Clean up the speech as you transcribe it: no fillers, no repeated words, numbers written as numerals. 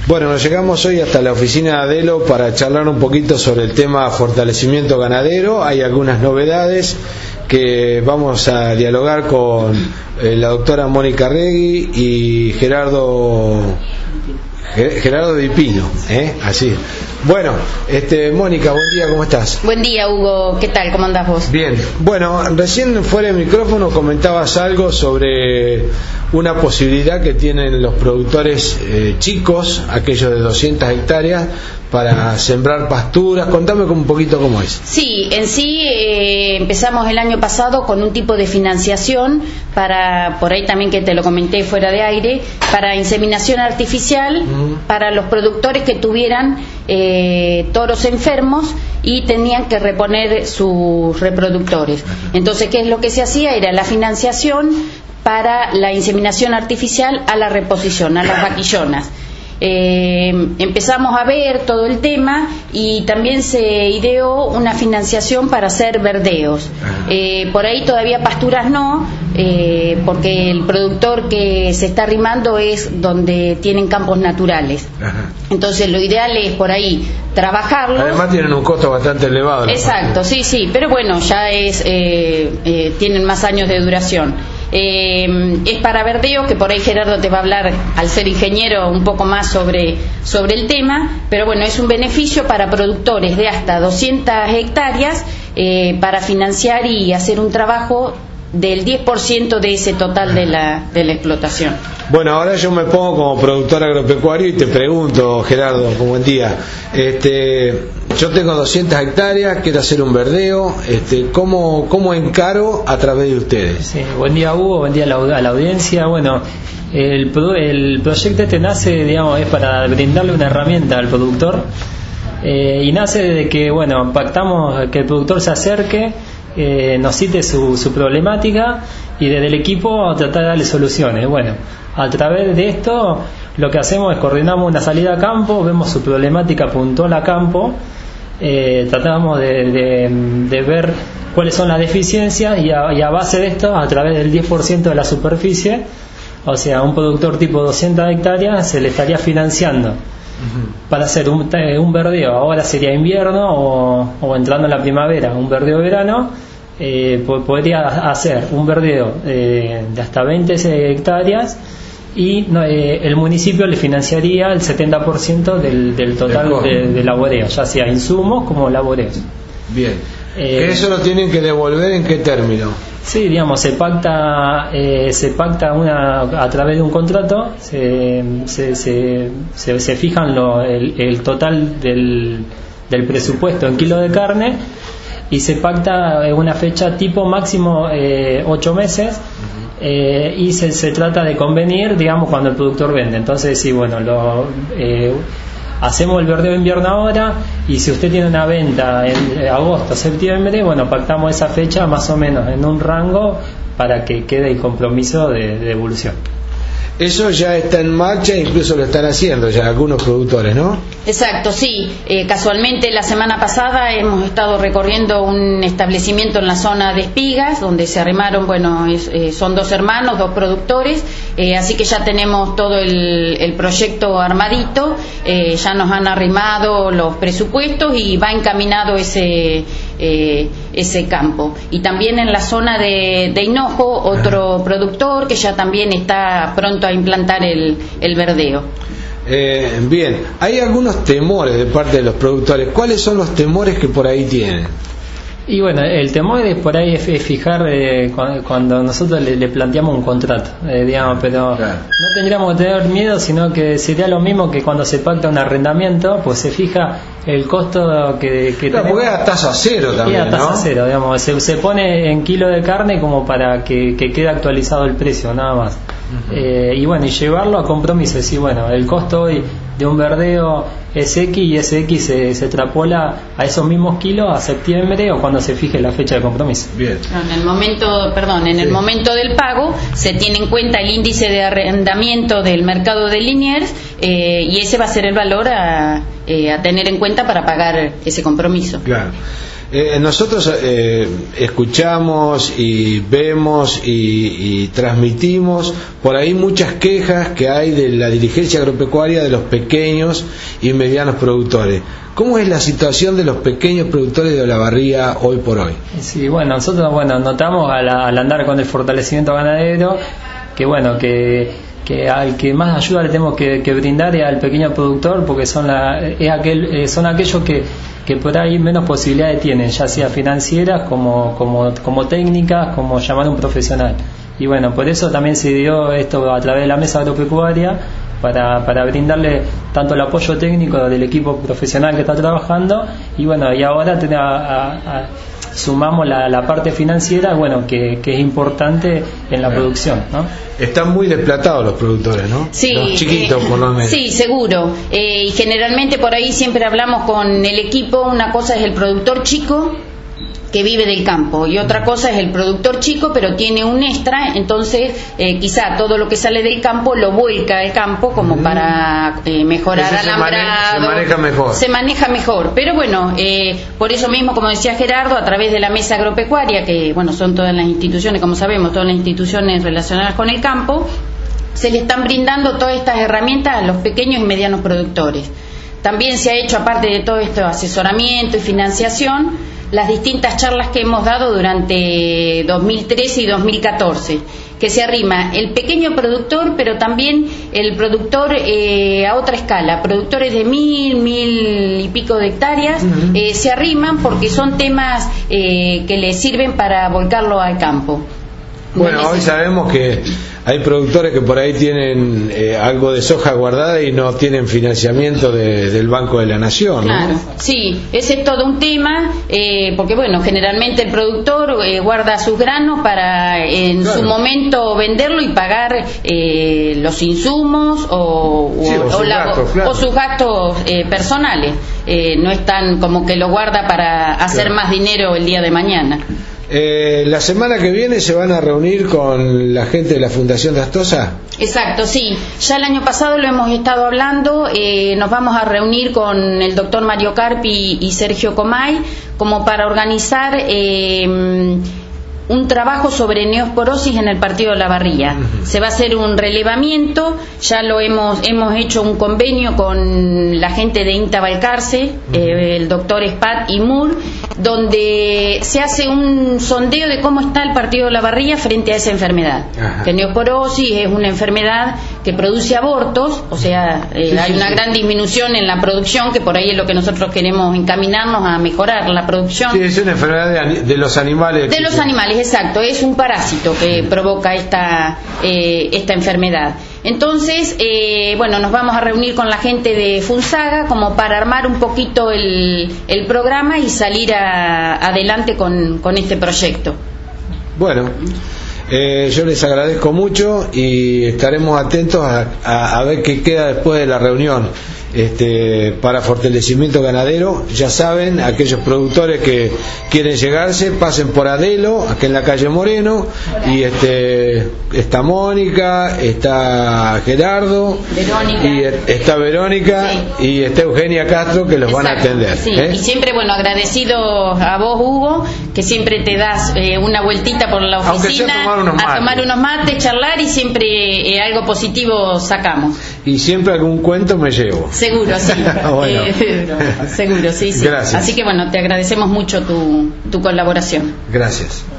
Bueno, nos llegamos hoy hasta la oficina de Adelo para charlar un poquito sobre el tema fortalecimiento ganadero. Hay algunas novedades que vamos a dialogar con la doctora Mónica Regui y Gerardo Di Pino, así. Bueno, Mónica, buen día, ¿cómo estás? Buen día, Hugo, ¿qué tal? ¿Cómo andás vos? Bien, bueno, recién fuera del micrófono comentabas algo sobre una posibilidad que tienen los productores chicos, aquellos de 200 hectáreas, para sembrar pasturas. Contame un poquito cómo es. Sí, en sí empezamos el año pasado con un tipo de financiación para, por ahí también que te lo comenté fuera de aire, para inseminación artificial para los productores que tuvieran toros enfermos y tenían que reponer sus reproductores. Entonces, ¿qué es lo que se hacía? Era la financiación para la inseminación artificial a la reposición, a las vaquillonas. Empezamos a ver todo el tema y también se ideó una financiación para hacer verdeos. Por ahí todavía pasturas no, porque el productor que se está arrimando es donde tienen campos naturales. Entonces lo ideal es por ahí trabajarlo. Además tienen un costo bastante elevado. Exacto, sí, pero bueno, ya es tienen más años de duración. Es para verdeo, que por ahí Gerardo te va a hablar, al ser ingeniero, un poco más sobre el tema, pero bueno, es un beneficio para productores de hasta 200 hectáreas para financiar y hacer un trabajo del 10% de ese total de la explotación. Bueno, ahora yo me pongo como productor agropecuario y te pregunto, Gerardo, buen día. Yo tengo 200 hectáreas, quiero hacer un verdeo, ¿cómo encaro a través de ustedes? Sí, buen día, Hugo, buen día a la audiencia. Bueno, el proyecto nace, digamos, es para brindarle una herramienta al productor, y nace de que, bueno, pactamos que el productor se acerque, nos cite su problemática y desde el equipo tratar de darle soluciones. Bueno, a través de esto lo que hacemos es coordinamos una salida a campo, vemos su problemática puntual a campo, tratamos de ver cuáles son las deficiencias y a base de esto, a través del 10% de la superficie, o sea, un productor tipo 200 hectáreas se le estaría financiando para hacer un verdeo. Ahora sería invierno o entrando en la primavera, un verdeo verano. Podría hacer un verdeo de hasta 20 hectáreas y el municipio le financiaría el 70% del total de laboreo, ya sea insumos como laboreos. Bien. ¿Eso lo tienen que devolver en qué término? Sí, digamos, se pacta a través de un contrato, se fijan el total del presupuesto en kilo de carne y se pacta una fecha tipo máximo 8 meses. Y se trata de convenir, digamos, cuando el productor vende. Entonces, sí, bueno, hacemos el verdeo de invierno ahora, y si usted tiene una venta en agosto, septiembre, bueno, pactamos esa fecha más o menos en un rango para que quede el compromiso de devolución. Eso ya está en marcha, incluso lo están haciendo ya algunos productores, ¿no? Exacto, sí. Casualmente la semana pasada hemos estado recorriendo un establecimiento en la zona de Espigas, donde se arrimaron, son 2 hermanos, 2 productores, así que ya tenemos todo el proyecto armadito, ya nos han arrimado los presupuestos y va encaminado ese campo. Y también en la zona de Hinojo, otro productor que ya también está pronto a implantar el verdeo. Bien, hay algunos temores de parte de los productores. ¿Cuáles son los temores que por ahí tienen? Y bueno, el temor es por ahí es fijar cuando nosotros le planteamos un contrato, digamos, pero claro, no tendríamos que tener miedo, sino que sería lo mismo que cuando se pacta un arrendamiento, pues se fija el costo que tenemos. Porque es a tasa cero también, a tasa cero, digamos, se pone en kilo de carne como para que quede actualizado el precio, nada más. Y bueno, y llevarlo a compromiso, decir, bueno, el costo hoy de un verdeo es X y ese X se extrapola a esos mismos kilos a septiembre o cuando se fije la fecha de compromiso. Bien. En el momento del pago se tiene en cuenta el índice de arrendamiento del mercado de Liniers, y ese va a ser el valor a tener en cuenta para pagar ese compromiso. Claro. Nosotros escuchamos y vemos y transmitimos por ahí muchas quejas que hay de la dirigencia agropecuaria de los pequeños y medianos productores. ¿Cómo es la situación de los pequeños productores de Olavarría hoy por hoy? Sí, bueno, nosotros notamos al andar con el fortalecimiento ganadero que al que más ayuda le tenemos que brindar es al pequeño productor, porque son aquellos que por ahí menos posibilidades tienen, ya sea financieras como técnicas, como llamar a un profesional. Y bueno, por eso también se dio esto a través de la mesa agropecuaria, para brindarle tanto el apoyo técnico del equipo profesional que está trabajando, y bueno, y ahora sumamos la parte financiera, que es importante en la producción, ¿no? Están muy desplatados los productores, ¿no? Sí, los chiquitos por lo menos. Sí, seguro. Y generalmente por ahí siempre hablamos con el equipo, una cosa es el productor chico que vive del campo y otra cosa es el productor chico pero tiene un extra, entonces quizá todo lo que sale del campo lo vuelca al campo como para mejorar alambrado, se maneja mejor, pero bueno, por eso mismo, como decía Gerardo, a través de la mesa agropecuaria, que son todas las instituciones, como sabemos, todas las instituciones relacionadas con el campo, se le están brindando todas estas herramientas a los pequeños y medianos productores. También se ha hecho, aparte de todo esto, asesoramiento y financiación, las distintas charlas que hemos dado durante 2013 y 2014, que se arrima el pequeño productor, pero también el productor a otra escala, productores de 1.000 y pico de hectáreas, se arriman porque son temas que les sirven para volcarlo al campo. Bueno, hoy sabemos que hay productores que por ahí tienen algo de soja guardada y no tienen financiamiento del Banco de la Nación, ¿no? Claro, sí, ese es todo un tema, porque generalmente el productor guarda sus granos para en su momento venderlo y pagar los insumos o sus gastos personales. No es tan como que lo guarda para hacer más dinero el día de mañana. La semana que viene se van a reunir con la gente de la Fundación Dastosa. Exacto, sí. Ya el año pasado lo hemos estado hablando. Nos vamos a reunir con el doctor Mario Carpi y Sergio Comay como para organizar un trabajo sobre neosporosis en el partido de Olavarría. Se va a hacer un relevamiento, ya lo hemos hecho un convenio con la gente de INTA Balcarce, el doctor Spat y Moore, donde se hace un sondeo de cómo está el partido de Olavarría frente a esa enfermedad. Que neosporosis es una enfermedad que produce abortos, o sea, hay una gran disminución en la producción, que por ahí es lo que nosotros queremos encaminarnos a mejorar la producción. Sí, es una enfermedad de los animales. De los animales, exacto, es un parásito que provoca esta enfermedad. Entonces, nos vamos a reunir con la gente de Funsaga como para armar un poquito el programa y salir adelante con este proyecto. Bueno, yo les agradezco mucho y estaremos atentos a ver qué queda después de la reunión. Para fortalecimiento ganadero, ya saben, aquellos productores que quieren llegarse, pasen por Adelo, aquí en la calle Moreno, y está Mónica, está Gerardo, Verónica. Y está Verónica, sí. Y está Eugenia Castro, que los van a atender. Sí. Y siempre, agradecido a vos, Hugo, que siempre te das una vueltita por la oficina a tomar unos mates, charlar, y siempre algo positivo sacamos. Y siempre algún cuento me llevo. Seguro, sí. Bueno. Seguro, sí. Gracias. Así que te agradecemos mucho tu colaboración. Gracias.